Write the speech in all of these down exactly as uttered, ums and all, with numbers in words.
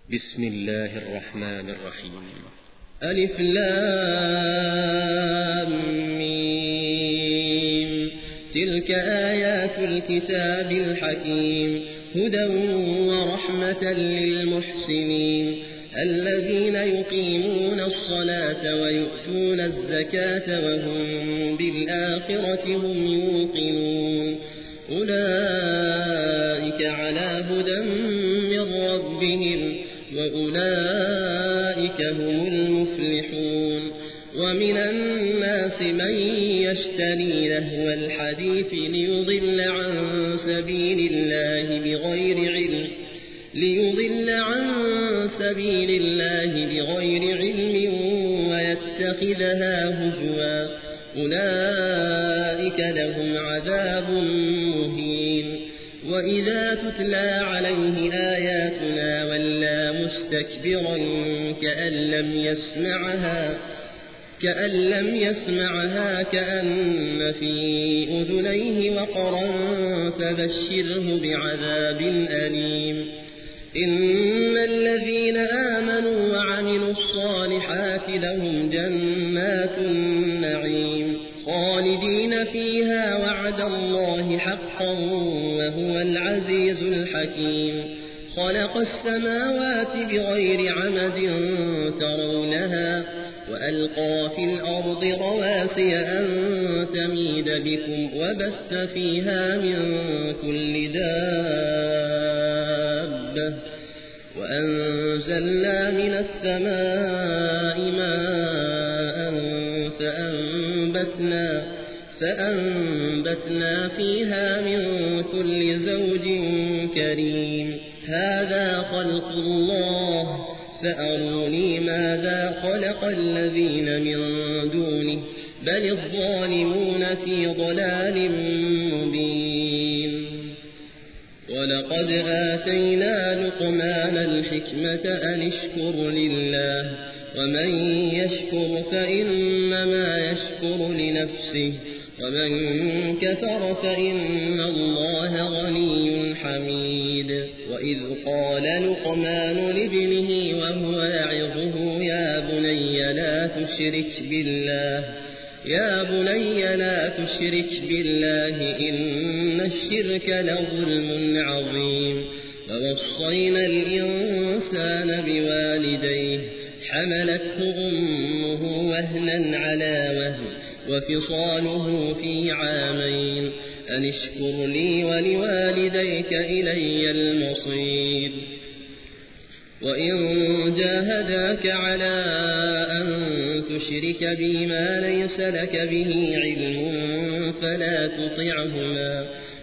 بسم الله الرحمن الرحيم. ألف لام ميم. تلك آيات الكتاب الحكيم، هدى ورحمة للمحسنين الذين يقيمون الصلاة ويؤتون الزكاة وهم بالآخرة هم يوقنون. أولئك على هدى من ربهم وأولئك هم المفلحون. ومن الناس من يشتري لهو الحديث ليضل عن سبيل الله بغير علم ليضل عن سبيل الله بغير علم ويتخذها هزوا. أولئك لهم عذاب مهين. وإذا تتلى عليه آياتنا ولى مستكبرا كأن لم يسمعها كأن لم يسمعها كأن في أذنيه وقرا فبشره بعذاب أليم. إن الذين آمنوا وعملوا الصالحات لهم جنات النعيم خالدين فيها وعد الله حقا وهو العزيز الحكيم. خلق السماوات بغير عمد ترونها وألقى في الأرض رواسي أن تميد بكم وبث فيها من كل دابة وأنزلنا من السماء ماء فأنبتنا, فأنبتنا فيها من كل زوج كريم. هذا خلق الله فأروني ماذا خلق الذين من دونه بل الظالمون في ضلال مبين. ولقد آتينا لقمان الحكمة أن اشكر لله ومن يشكر فإنما يشكر لنفسه ومن كفر فإن الله غني حميد. وإذ قال لقمان لابنه وهو يعظه يا بني لا تشرك بالله يا بني لا تشرك بالله إن الشرك لظلم عظيم. ووصينا الإنسان بوالديه حملته أمه وهنا على وهن وفصاله في عامين أن اشكر لي ولوالديك إلي المصير. وإن جاهداك على أن تشرك بي ما ليس لك به علم فلا تطعهما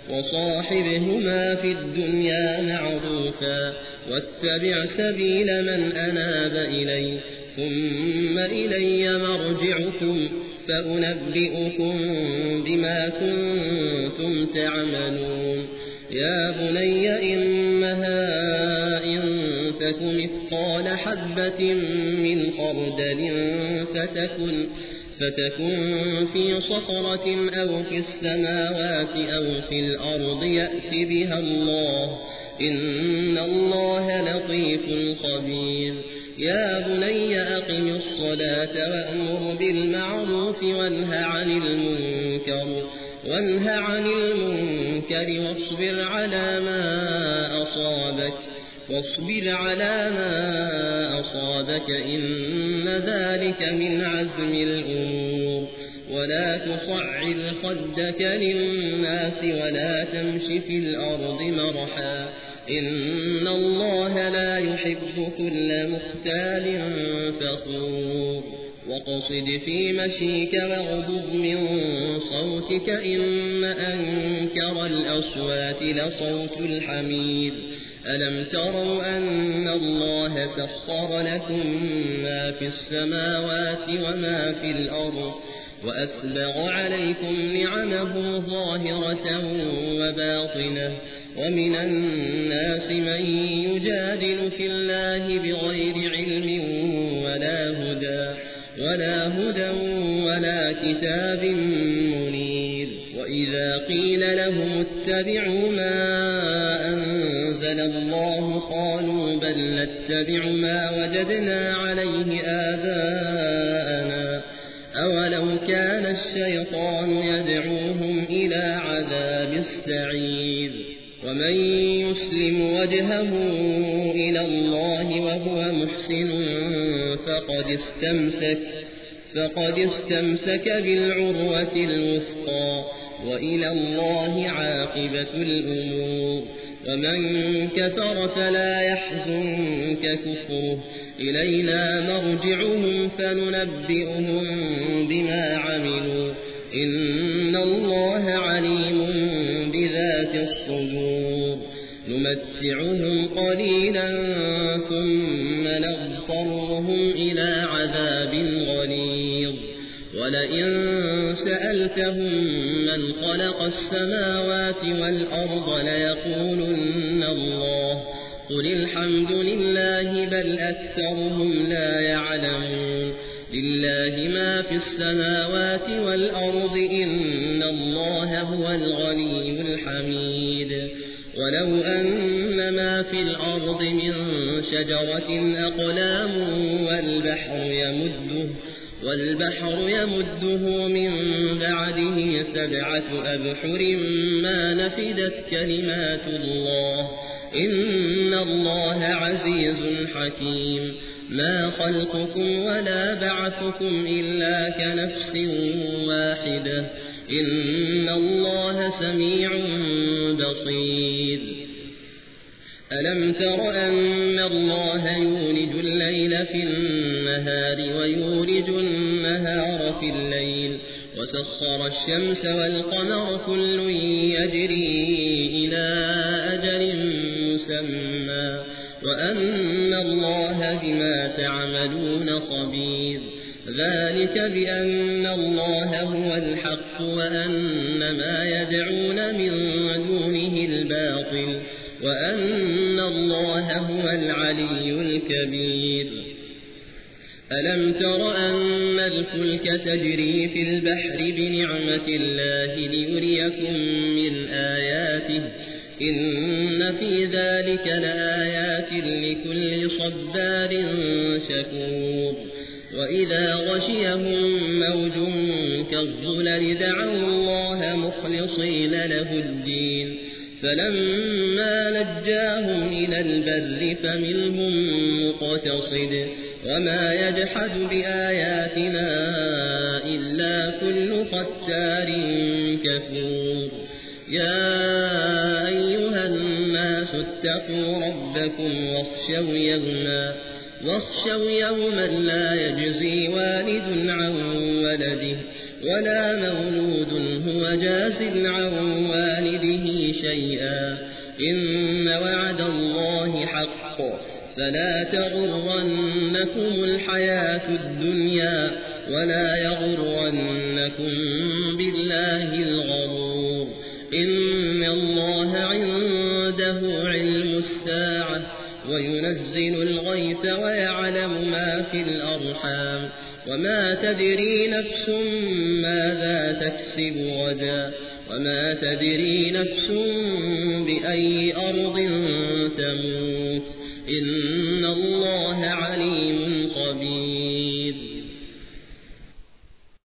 وصاحبهما في الدنيا معروفا واتبع سبيل من أناب إلي ثم إلي مرجعكم فأنبئكم بما كنتم تعملون. يا بني إنها إن تك مثقال حبة من خردل فتكن, فتكن في صخرة أو في السماوات أو في الأرض يأت بها الله إن الله لطيف خبير. يا بني أقم الصلاة وأمر بالمعروف وانه عن المنكر وانه عن المنكر واصبر على ما أصابك واصبر على ما أصابك إن ذلك من عزم الأمور. ولا تصعر خدك للناس ولا تمش في الأرض مرحا إن الله لا يحب كل مختال فخور. وقصد في مشيك واغضض من صوتك إن أنكر الأصوات لصوت الحمير. ألم تروا أن الله سخر لكم ما في السماوات وما في الأرض وأسبغ عليكم نعمه ظاهرة وباطنة. ومن الناس من يجادل في الله بغير علم ولا هدى ولا هدى ولا كتاب منير. وإذا قيل لهم اتبعوا ما أنزل الله قالوا بل نتبع ما وجدنا عليه آباءنا أولو كان الشيطان يدعوهم إلى عذاب السعير ومن يسلم وجهه إلى الله وهو محسن فقد استمسك فقد استمسك بالعروة الوثقى وإلى الله عاقبة الأمور ومن كفر فلا يحزنك كفره إلينا مرجعهم فننبئهم بما عملوا إن الله عليم بذات الصدور نمتعهم قليلا ثم نضطرهم إلى عذاب غليظ ولئن سألتهم من خلق السماوات والأرض ليقولن الله قل الحمد لله بل أكثرهم لا يعلمون لله ما في السماوات والأرض إن الله هو الغني الحميد ولو أن ما في الأرض من شجرة أقلام والبحر يمده والبحر يمده من بعده سبعة أبحر ما نفدت كلمات الله إن الله عزيز حكيم ما خلقكم ولا بعثكم إلا كنفس واحدة إن الله سميع بصير ألم تر أن الله يولج الليل في النهار ويولج النهار في الليل وسخر الشمس والقمر كل يجري إلى أجل مسمى وأن الله بما تعملون خبير ذلك بأن الله هو الحق وأن ما يدعون من دونه الباطل وأن الله هو العلي الكبير ألم تر أن الفلك تجري في البحر بنعمة الله ليريكم من آياته إن في ذلك لآيات لكل صبار شكور وإذا غشيهم موج كالظلل دعوا الله مخلصين له الدين فلما نجاهم إلى البر فمنهم مقتصد وما يجحد بآياتنا إلا كل ختار كفور يا أيها الناس اتقوا ربكم واخشوا يوما واخشوا يوما لا يجزي والد عن ولده ولا مولود هو جاز عن والده شيئا إن وعد الله حق فلا تغرنكم الحياة الدنيا ولا يغرنكم بالله الغرور إن الله عنده علم الساعة وينزل الغيث ويعلم ما في الأرحام وما تدري نفس ماذا تكسب غدا وما تدري نفس بأي أرض تموت إن الله عليم خبير